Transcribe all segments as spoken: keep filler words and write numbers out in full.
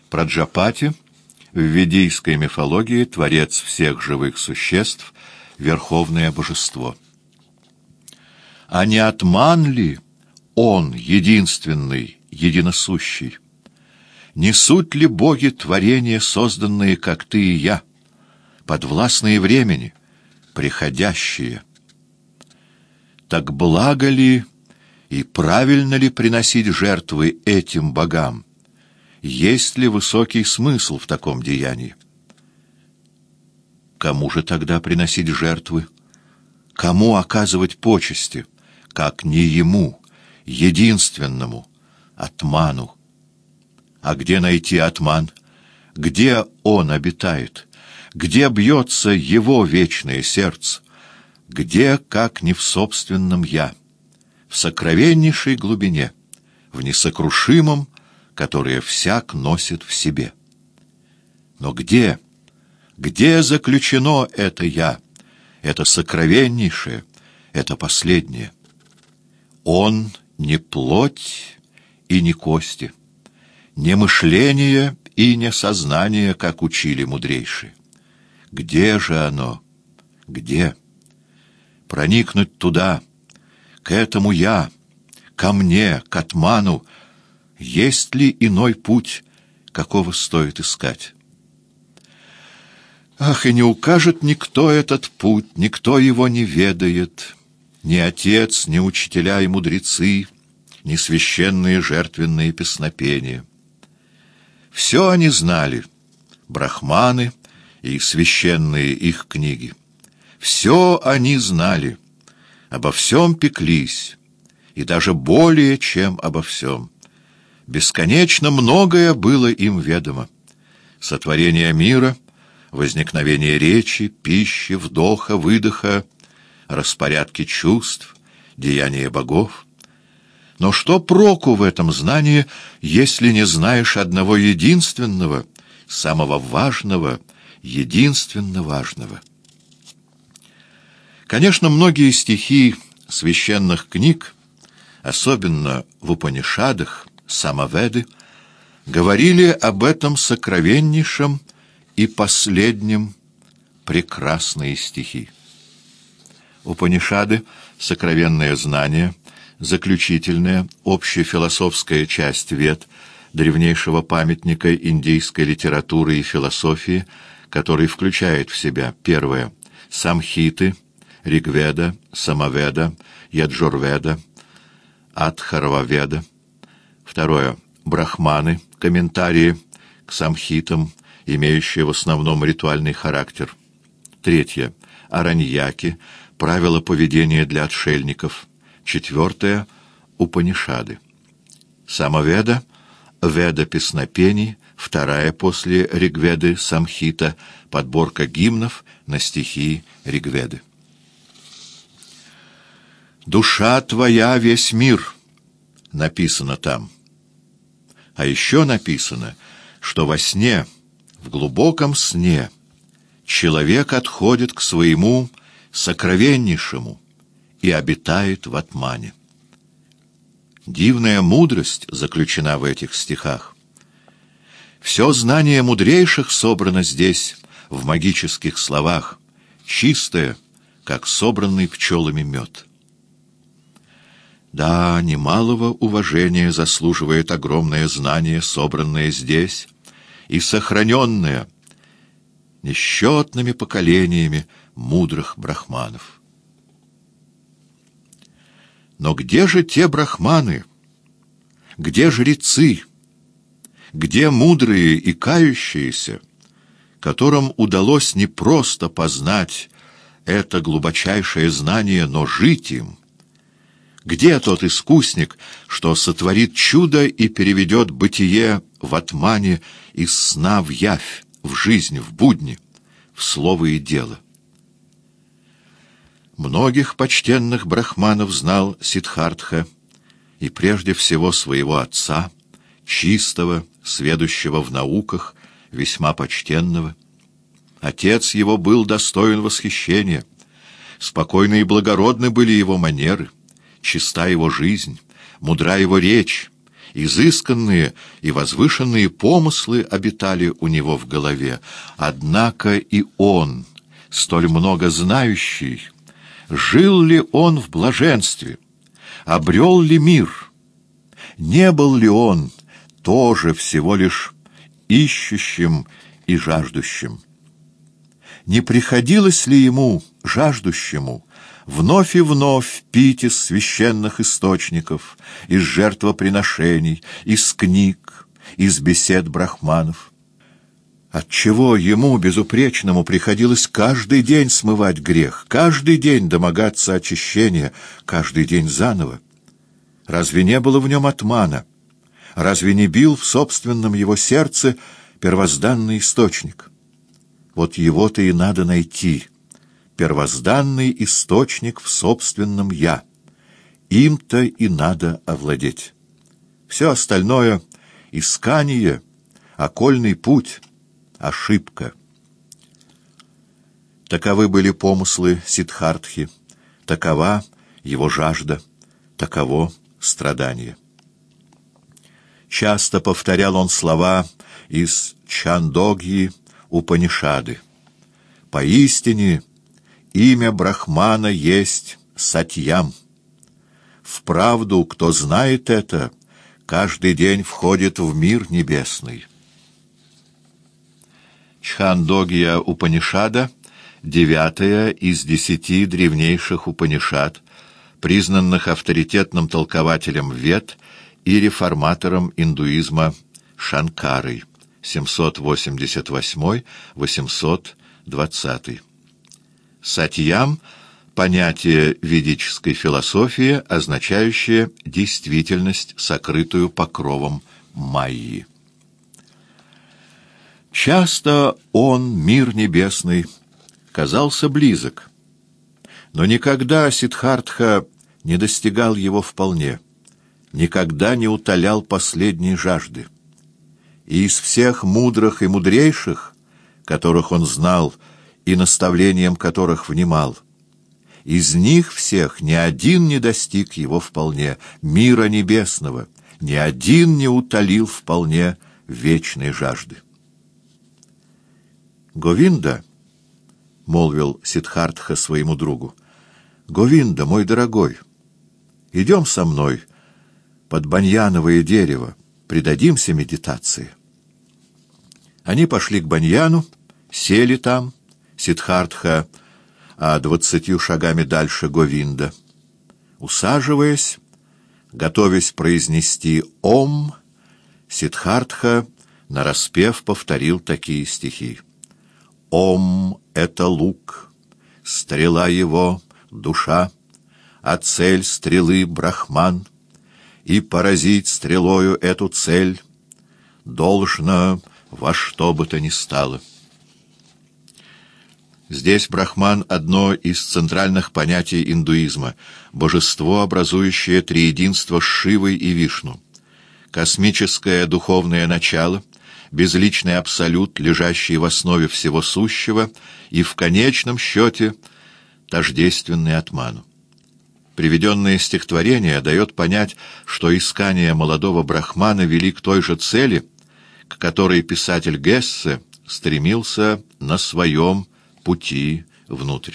Праджапати в ведийской мифологии творец всех живых существ, верховное божество. А не Атман ли он, единственный, единосущий? Не суть ли боги творения, созданные, как ты и я, подвластные времени, приходящие? Так благо ли и правильно ли приносить жертвы этим богам? Есть ли высокий смысл в таком деянии? Кому же тогда приносить жертвы? Кому оказывать почести, как не ему, единственному, Атману? А где найти Атман? Где он обитает? Где бьется его вечное сердце? Где, как не в собственном «я»? В сокровеннейшей глубине, в несокрушимом, которое всяк носит в себе. Но где, где заключено это «я», это сокровеннейшее, это последнее? Он не плоть и не кости, не мышление и не сознание, как учили мудрейшие. Где же оно? Где? Проникнуть туда, к этому «я», ко мне, к Атману, есть ли иной путь, какого стоит искать? Ах, и не укажет никто этот путь, никто его не ведает, ни отец, ни учителя и мудрецы, ни священные жертвенные песнопения. Все они знали, брахманы и священные их книги. Все они знали, обо всем пеклись, и даже более, чем обо всем. Бесконечно многое было им ведомо. Сотворение мира, возникновение речи, пищи, вдоха, выдоха, распорядки чувств, деяния богов. Но что проку в этом знании, если не знаешь одного единственного, самого важного, единственно важного? Конечно, многие стихи священных книг, особенно в Упанишадах, Самаведы, говорили об этом сокровеннейшем и последнем прекрасные стихи. Упанишады — сокровенное знание, заключительная, общефилософская часть Вед, древнейшего памятника индийской литературы и философии, который включает в себя: первое — Самхиты, Ригведа, Самаведа, Яджурведа, Атхарваведа; второе — Брахманы, комментарии к Самхитам, имеющие в основном ритуальный характер; третье — Араньяки, правила поведения для отшельников; четвертое — Упанишады. Самаведа — Веда песнопений, вторая после Ригведы Самхита, подборка гимнов на стихи Ригведы. «Душа твоя — весь мир», написано там. А еще написано, что во сне, в глубоком сне, человек отходит к своему сокровеннейшему и обитает в Атмане. Дивная мудрость заключена в этих стихах. Все знание мудрейших собрано здесь, в магических словах, чистое, как собранный пчелами мед. Да, немалого уважения заслуживает огромное знание, собранное здесь и сохраненное несчетными поколениями мудрых брахманов. Но где же те брахманы? Где жрецы? Где мудрые и кающиеся, которым удалось не просто познать это глубочайшее знание, но жить им? Где тот искусник, что сотворит чудо и переведет бытие в Атмане из сна в явь, в жизнь, в будни, в слово и дело? Многих почтенных брахманов знал Сиддхартха, и прежде всего своего отца, чистого, сведущего в науках, весьма почтенного. Отец его был достоин восхищения. Спокойны и благородны были его манеры, чиста его жизнь, мудра его речь, изысканные и возвышенные помыслы обитали у него в голове. Однако и он, столь много знающий, жил ли он в блаженстве, обрел ли мир, не был ли он тоже всего лишь ищущим и жаждущим? Не приходилось ли ему, жаждущему, вновь и вновь пить из священных источников, из жертвоприношений, из книг, из бесед брахманов? Отчего ему, безупречному, приходилось каждый день смывать грех, каждый день домогаться очищения, каждый день заново? Разве не было в нем отмана? Разве не бил в собственном его сердце первозданный источник? Вот его-то и надо найти, первозданный источник в собственном «я». Им-то и надо овладеть. Все остальное — искание, окольный путь, ошибка. Таковы были помыслы Сиддхартхи, такова его жажда, таково страдание. Часто повторял он слова из Чхандогьи Упанишады. Поистине, имя Брахмана есть Сатьям. Вправду, кто знает это, каждый день входит в мир небесный. Чхандогья Упанишада — девятая из десяти древнейших Упанишад, признанных авторитетным толкователем Вед и реформатором индуизма Шанкарой, семьсот восемьдесят восьмой — восемьсот двадцатый. Сатьям — понятие ведической философии, означающее действительность, сокрытую покровом майи. Часто он, мир небесный, казался близок, но никогда Сиддхартха не достигал его вполне, никогда не утолял последней жажды. И из всех мудрых и мудрейших, которых он знал и наставлениям которых внимал, из них всех ни один не достиг его вполне, мира небесного, ни один не утолил вполне вечной жажды. «Говинда», — молвил Сиддхартха своему другу, — «Говинда, мой дорогой, идем со мной под баньяновое дерево, предадимся медитации». Они пошли к баньяну, сели там, Сиддхартха, а двадцатью шагами дальше Говинда. Усаживаясь, готовясь произнести «Ом», Сиддхартха нараспев повторил такие стихи. «Ом — это лук, стрела его — душа, а цель стрелы — Брахман, и поразить стрелою эту цель должно во что бы то ни стало». Здесь Брахман — одно из центральных понятий индуизма, божество, образующее триединство с Шивой и Вишну, космическое духовное начало, безличный абсолют, лежащий в основе всего сущего и в конечном счете тождественный атману. Приведенное стихотворение дает понять, что искания молодого Брахмана вели к той же цели, к которой писатель Гессе стремился на своем пути внутрь.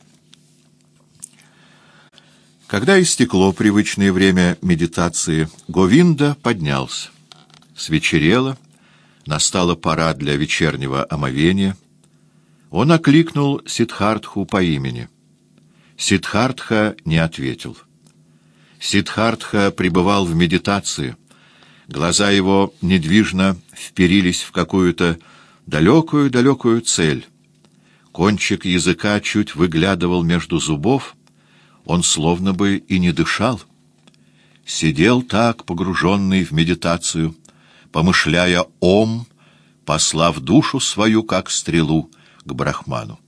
Когда истекло привычное время медитации, Говинда поднялся. Свечерело, настала пора для вечернего омовения. Он окликнул Сиддхартху по имени. Сиддхартха не ответил. Сиддхартха пребывал в медитации. Глаза его недвижно вперились в какую-то далекую-далекую цель. Кончик языка чуть выглядывал между зубов, он словно бы и не дышал. Сидел так, погруженный в медитацию, помышляя «Ом», послав душу свою, как стрелу, к Брахману.